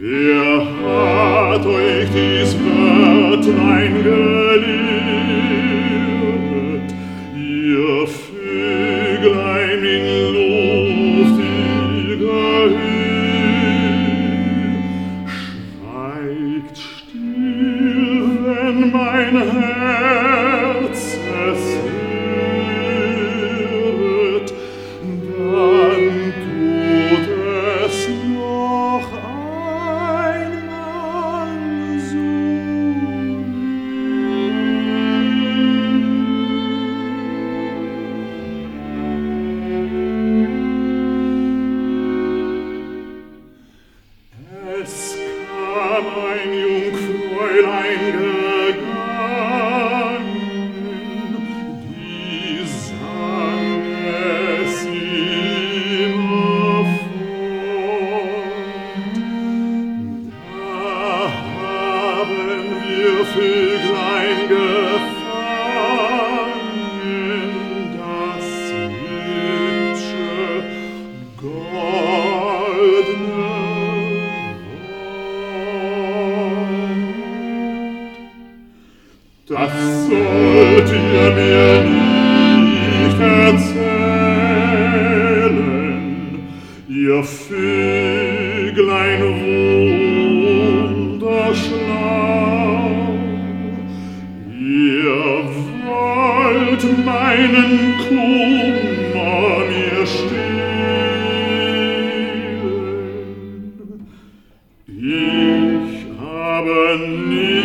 Wer hat euch dies Wörtlein gelehrt, ihr Vöglein in luftiger Höhe? Schweigt still, wenn mein Herz es hört, dann tut es noch einmal so weh. Es kam ein Jungfräulein gegangen, die sang es immerfort. Da haben wir Vöglein gefangen, das hübsche, goldne Wort. Das sollt ihr mir nicht erzählen, ihr Vöglein wunderschlau. Ihr wollt meinen Kummer mir stehlen. Ich aber nicht.